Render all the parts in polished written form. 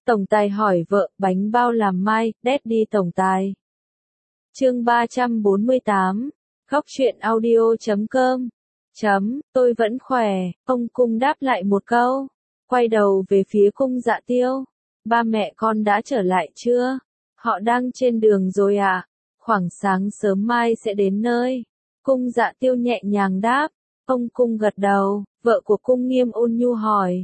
Tổng tài hỏi vợ, bánh bao làm mai, Daddy tổng tài. Chương 348, Góc truyện audio.com. Tôi vẫn khỏe, ông Cung đáp lại một câu. Quay đầu về phía Cung Dạ Tiêu. Ba mẹ con đã trở lại chưa? Họ đang trên đường rồi à? Khoảng sáng sớm mai sẽ đến nơi. Cung Dạ Tiêu nhẹ nhàng đáp. Ông Cung gật đầu, vợ của Cung Nghiêm ôn nhu hỏi.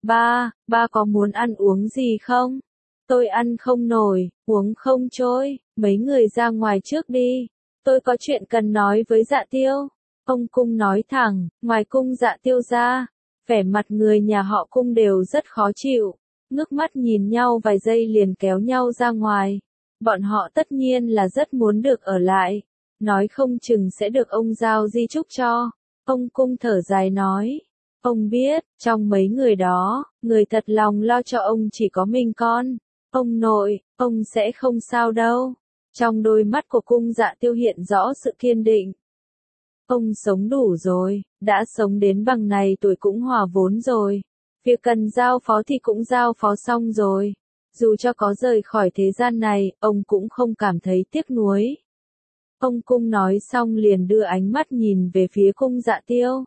Ba có muốn ăn uống gì không? Tôi ăn không nổi, uống không trôi, mấy người ra ngoài trước đi. Tôi có chuyện cần nói với Dạ Tiêu. Ông Cung nói thẳng, ngoài Cung Dạ Tiêu ra, vẻ mặt người nhà họ Cung đều rất khó chịu. Ngước mắt nhìn nhau vài giây liền kéo nhau ra ngoài. Bọn họ tất nhiên là rất muốn được ở lại. Nói không chừng sẽ được ông giao di chúc cho. Ông Cung thở dài nói. Ông biết, trong mấy người đó, người thật lòng lo cho ông chỉ có mình con. Ông nội, ông sẽ không sao đâu. Trong đôi mắt của Cung Dạ Tiêu hiện rõ sự kiên định. Ông sống đủ rồi, đã sống đến bằng này tuổi cũng hòa vốn rồi. Việc cần giao phó thì cũng giao phó xong rồi. Dù cho có rời khỏi thế gian này, ông cũng không cảm thấy tiếc nuối. Ông Cung nói xong liền đưa ánh mắt nhìn về phía Cung Dạ Tiêu.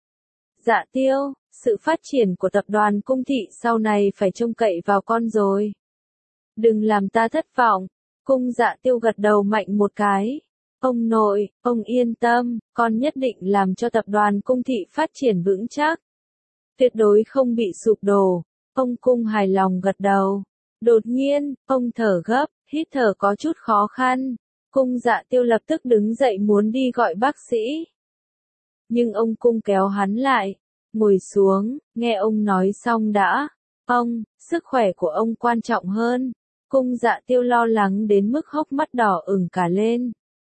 Dạ Tiêu, sự phát triển của tập đoàn Cung Thị sau này phải trông cậy vào con rồi. Đừng làm ta thất vọng. Cung Dạ Tiêu gật đầu mạnh một cái. Ông nội, ông yên tâm, con nhất định làm cho tập đoàn Cung Thị phát triển vững chắc. Tuyệt đối không bị sụp đổ. Ông Cung hài lòng gật đầu. Đột nhiên, ông thở gấp, hít thở có chút khó khăn. Cung Dạ Tiêu lập tức đứng dậy muốn đi gọi bác sĩ. Nhưng ông Cung kéo hắn lại. Ngồi xuống, nghe ông nói xong đã. Ông, sức khỏe của ông quan trọng hơn. Cung Dạ Tiêu lo lắng đến mức hốc mắt đỏ ửng cả lên.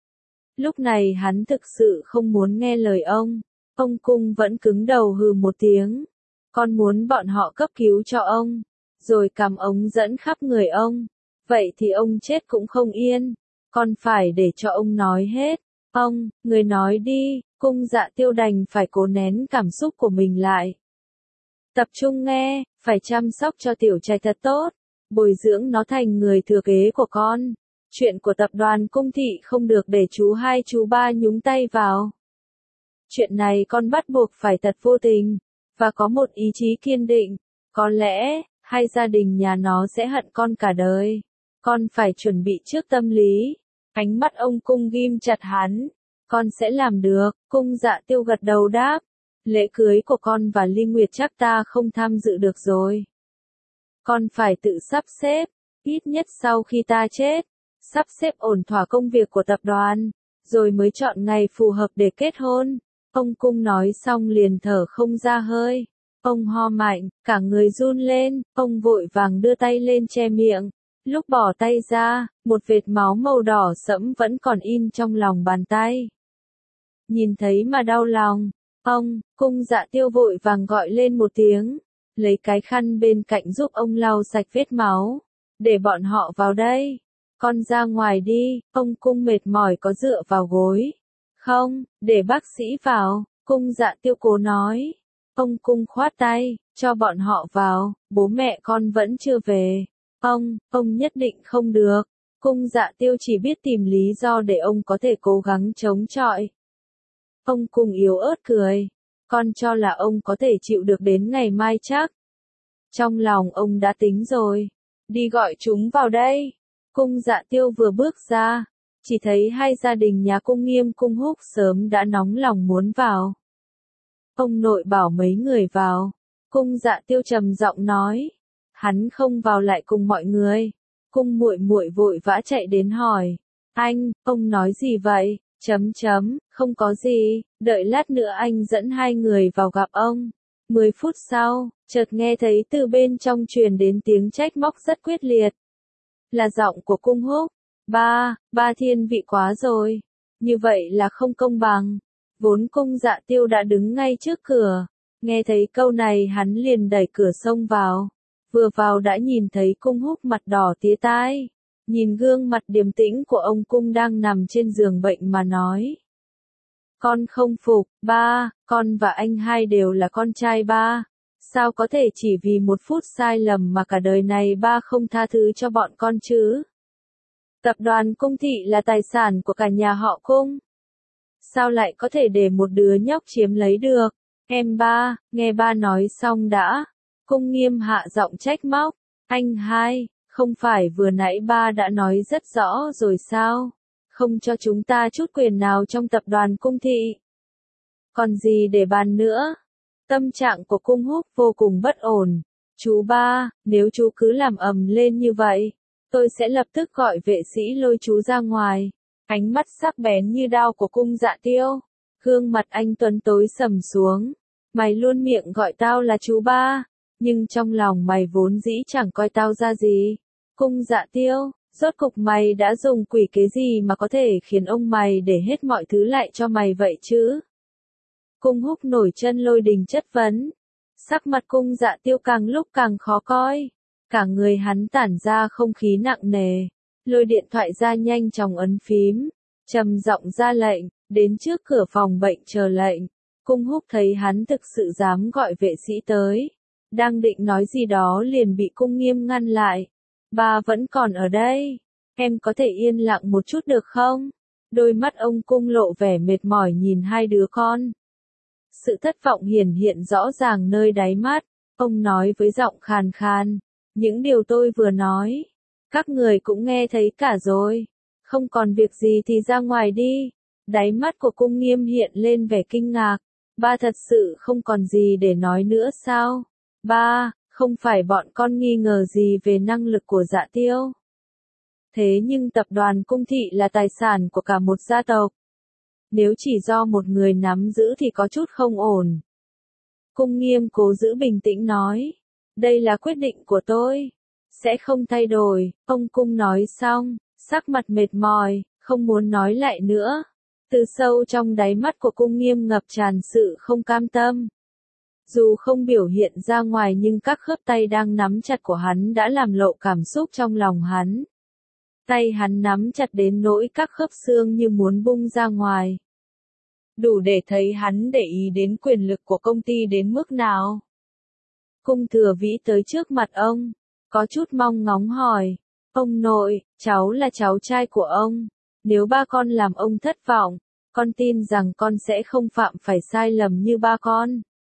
Lúc này hắn thực sự không muốn nghe lời ông. Ông Cung vẫn cứng đầu hừ một tiếng. Con muốn bọn họ cấp cứu cho ông. Rồi cầm ống dẫn khắp người ông. Vậy thì ông chết cũng không yên. Con phải để cho ông nói hết. Ông, người nói đi. Cung Dạ Tiêu đành phải cố nén cảm xúc của mình lại. Tập trung nghe, phải chăm sóc cho tiểu trai thật tốt. Bồi dưỡng nó thành người thừa kế của con. Chuyện của tập đoàn Cung Thị không được để chú hai chú ba nhúng tay vào. Chuyện này con bắt buộc phải thật vô tình. Và có một ý chí kiên định. Có lẽ, hai gia đình nhà nó sẽ hận con cả đời. Con phải chuẩn bị trước tâm lý. Ánh mắt ông Cung ghim chặt hắn. Con sẽ làm được. Cung Dạ Tiêu gật đầu đáp. Lễ cưới của con và Ly Nguyệt chắc ta không tham dự được rồi. Con phải tự sắp xếp. Ít nhất sau khi ta chết. Sắp xếp ổn thỏa công việc của tập đoàn. Rồi mới chọn ngày phù hợp để kết hôn. Ông Cung nói xong liền thở không ra hơi. Ông ho mạnh, cả người run lên. Ông vội vàng đưa tay lên che miệng. Lúc bỏ tay ra, một vệt máu màu đỏ sẫm vẫn còn in trong lòng bàn tay. Nhìn thấy mà đau lòng. Ông, Cung Dạ Tiêu vội vàng gọi lên một tiếng. Lấy cái khăn bên cạnh giúp ông lau sạch vết máu. Để bọn họ vào đây. Con ra ngoài đi. Ông Cung mệt mỏi có dựa vào gối. Không, để bác sĩ vào. Cung Dạ Tiêu cố nói. Ông Cung khoát tay, cho bọn họ vào. Bố mẹ con vẫn chưa về. Ông nhất định không được. Cung Dạ Tiêu chỉ biết tìm lý do để ông có thể cố gắng chống chọi. Ông Cung yếu ớt cười. Con cho là ông có thể chịu được đến ngày mai chắc. Trong lòng ông đã tính rồi. Đi gọi chúng vào đây. Cung Dạ Tiêu vừa bước ra. Chỉ thấy hai gia đình nhà Cung Nghiêm Cung Húc sớm đã nóng lòng muốn vào. Ông nội bảo mấy người vào. Cung Dạ Tiêu trầm giọng nói. Hắn không vào lại cùng mọi người. Cung muội muội vội vã chạy đến hỏi. Anh, ông nói gì vậy? Không có gì, đợi lát nữa anh dẫn hai người vào gặp ông. 10 phút sau, chợt nghe thấy từ bên trong truyền đến tiếng trách móc rất quyết liệt. Là giọng của Cung Húc. Ba thiên vị quá rồi. Như vậy là không công bằng. Vốn Cung Dạ Tiêu đã đứng ngay trước cửa. Nghe thấy câu này hắn liền đẩy cửa xông vào. Vừa vào đã nhìn thấy Cung Húc mặt đỏ tía tai. Nhìn gương mặt điềm tĩnh của ông Cung đang nằm trên giường bệnh mà nói. Con không phục, ba, con và anh hai đều là con trai ba. Sao có thể chỉ vì một phút sai lầm mà cả đời này ba không tha thứ cho bọn con chứ? Tập đoàn Cung Thị là tài sản của cả nhà họ Cung. Sao lại có thể để một đứa nhóc chiếm lấy được? Em ba, nghe ba nói xong đã. Cung Nghiêm hạ giọng trách móc. Anh hai, không phải vừa nãy ba đã nói rất rõ rồi sao? Không cho chúng ta chút quyền nào trong tập đoàn Cung Thị. Còn gì để bàn nữa? Tâm trạng của Cung Húc vô cùng bất ổn. Chú ba, nếu chú cứ làm ầm lên như vậy, tôi sẽ lập tức gọi vệ sĩ lôi chú ra ngoài. Ánh mắt sắc bén như đao của Cung Dạ Tiêu. Gương mặt anh Tuấn tối sầm xuống. Mày luôn miệng gọi tao là chú ba, nhưng trong lòng mày vốn dĩ chẳng coi tao ra gì. Cung Dạ Tiêu, rốt cục mày đã dùng quỷ kế gì mà có thể khiến ông mày để hết mọi thứ lại cho mày vậy chứ? Cung Húc nổi chân lôi đình chất vấn. Sắc mặt Cung Dạ Tiêu càng lúc càng khó coi. Cả người hắn tản ra không khí nặng nề. Lôi điện thoại ra nhanh chóng ấn phím. Trầm giọng ra lệnh, đến trước cửa phòng bệnh chờ lệnh. Cung Húc thấy hắn thực sự dám gọi vệ sĩ tới. Đang định nói gì đó liền bị Cung Nghiêm ngăn lại. Ba vẫn còn ở đây. Em có thể yên lặng một chút được không? Đôi mắt ông Cung lộ vẻ mệt mỏi nhìn hai đứa con. Sự thất vọng hiển hiện rõ ràng nơi đáy mắt. Ông nói với giọng khàn khàn. Những điều tôi vừa nói, các người cũng nghe thấy cả rồi. Không còn việc gì thì ra ngoài đi. Đáy mắt của Cung Nghiêm hiện lên vẻ kinh ngạc. Ba thật sự không còn gì để nói nữa sao? Ba, không phải bọn con nghi ngờ gì về năng lực của Dạ Tiêu. Thế nhưng tập đoàn Cung Thị là tài sản của cả một gia tộc. Nếu chỉ do một người nắm giữ thì có chút không ổn. Cung Nghiêm cố giữ bình tĩnh nói. Đây là quyết định của tôi. Sẽ không thay đổi. Ông Cung nói xong, sắc mặt mệt mỏi, không muốn nói lại nữa. Từ sâu trong đáy mắt của Cung Nghiêm ngập tràn sự không cam tâm. Dù không biểu hiện ra ngoài nhưng các khớp tay đang nắm chặt của hắn đã làm lộ cảm xúc trong lòng hắn. Tay hắn nắm chặt đến nỗi các khớp xương như muốn bung ra ngoài. Đủ để thấy hắn để ý đến quyền lực của công ty đến mức nào. Cung Thừa Vĩ tới trước mặt ông, có chút mong ngóng hỏi. Ông nội, cháu là cháu trai của ông. Nếu ba con làm ông thất vọng, con tin rằng con sẽ không phạm phải sai lầm như ba con.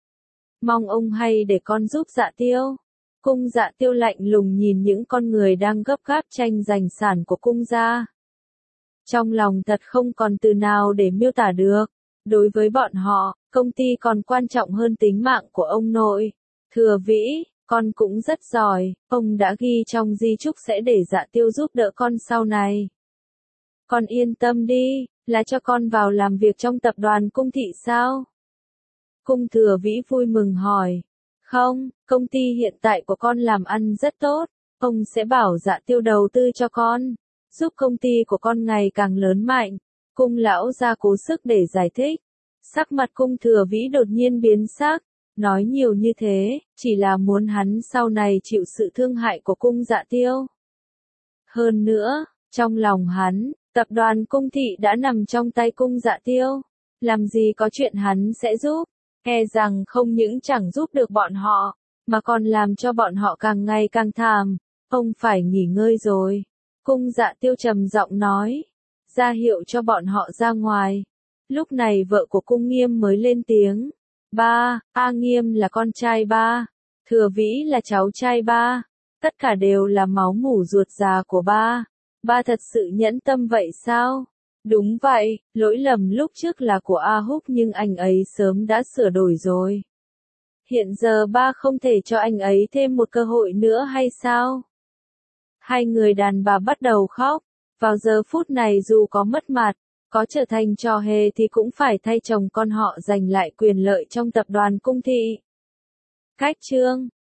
Mong ông hay để con giúp Dạ Tiêu. Cung Dạ Tiêu lạnh lùng nhìn những con người đang gấp gáp tranh giành sản của cung gia. Trong lòng thật không còn từ nào để miêu tả được. Đối với bọn họ, công ty còn quan trọng hơn tính mạng của ông nội. Thừa Vĩ, con cũng rất giỏi, ông đã ghi trong di chúc sẽ để Dạ Tiêu giúp đỡ con sau này. Con yên tâm đi, là cho con vào làm việc trong tập đoàn Cung Thị sao? Cung Thừa Vĩ vui mừng hỏi. Không, công ty hiện tại của con làm ăn rất tốt, ông sẽ bảo Dạ Tiêu đầu tư cho con, giúp công ty của con ngày càng lớn mạnh. Cung lão ra cố sức để giải thích. Sắc mặt Cung Thừa Vĩ đột nhiên biến sắc, nói nhiều như thế, chỉ là muốn hắn sau này chịu sự thương hại của Cung Dạ Tiêu. Hơn nữa, trong lòng hắn, tập đoàn Cung Thị đã nằm trong tay Cung Dạ Tiêu, làm gì có chuyện hắn sẽ giúp, e rằng không những chẳng giúp được bọn họ, mà còn làm cho bọn họ càng ngày càng thảm, ông phải nghỉ ngơi rồi. Cung Dạ Tiêu trầm giọng nói, ra hiệu cho bọn họ ra ngoài. Lúc này vợ của Cung Nghiêm mới lên tiếng. Ba, A Nghiêm là con trai ba. Thừa Vĩ là cháu trai ba. Tất cả đều là máu mủ ruột già của ba. Ba thật sự nhẫn tâm vậy sao? Đúng vậy, lỗi lầm lúc trước là của A Húc nhưng anh ấy sớm đã sửa đổi rồi. Hiện giờ ba không thể cho anh ấy thêm một cơ hội nữa hay sao? Hai người đàn bà bắt đầu khóc. Vào giờ phút này dù có mất mặt, có trở thành trò hề thì cũng phải thay chồng con họ giành lại quyền lợi trong tập đoàn Cung Thị. Cách chương